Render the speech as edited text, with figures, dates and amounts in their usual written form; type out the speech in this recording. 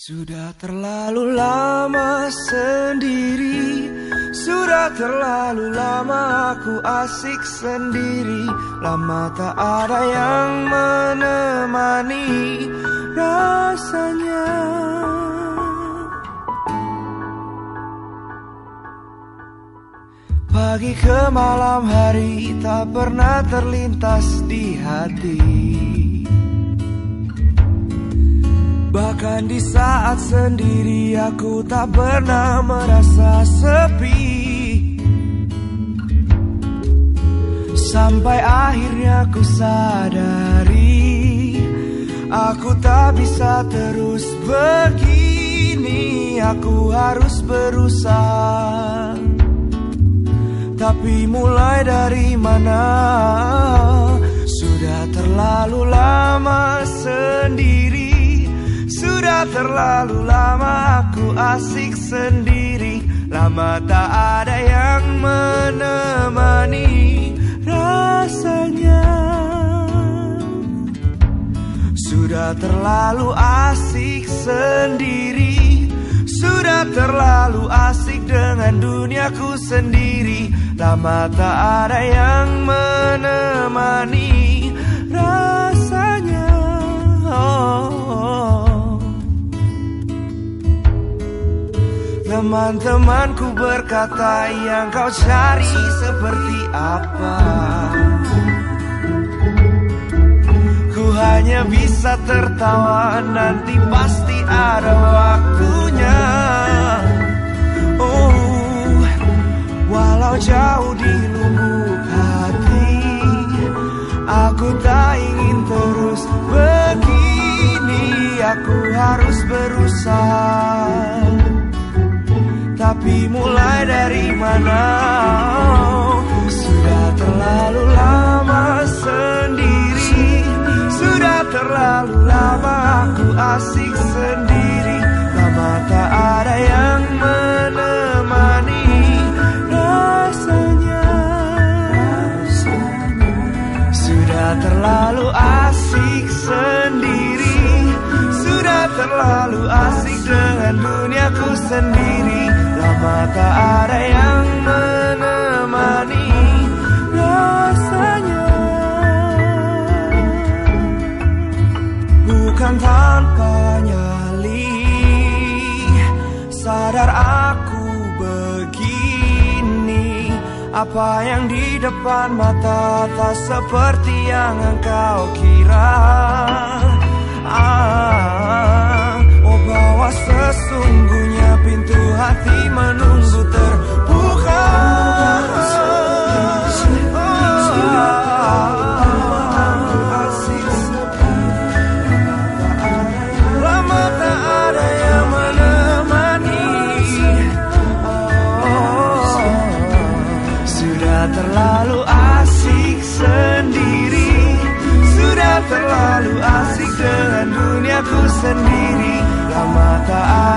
Sudah terlalu lama sendiri, sudah terlalu lama aku asik sendiri. Lama tak ada yang menemani rasanya. Pagi ke malam hari tak pernah terlintas di hati. Bahkan di saat sendiri aku tak pernah merasa sepi. Sampai akhirnya ku sadari, aku tak bisa terus begini. Aku harus berusaha. Tapi mulai dari mana? Sudah terlalu lama sendiri, sudah terlalu lama aku asik sendiri. Lama tak ada yang menemani rasanya. Sudah terlalu asik sendiri, sudah terlalu asik dengan duniaku sendiri. Lama tak ada yang menemani rasanya. Teman-temanku berkata, yang kau cari seperti apa? Ku hanya bisa tertawa, nanti pasti ada waktunya. Walau jauh di lubuk hati, aku tak ingin terus begini. Aku harus berusaha. Tapi mulai dari mana? Sudah terlalu lama sendiri, sudah terlalu lama aku asik sendiri. Lama tak ada yang menemani rasanya. Sudah terlalu asik sendiri, sudah terlalu asik dengan duniaku sendiri. Lama tak ada yang menemani rasanya. Bukan tanpa nyali, sadar aku begini. Apa yang di depan mata tak seperti yang engkau kira. Oh, bahwa sesungguhnya pintu hati menunggu terbuka. Lama tak ada yang menemani. Sudah terlalu asik sendiri, sudah terlalu asik dengan duniaku sendiri. Lama tak ada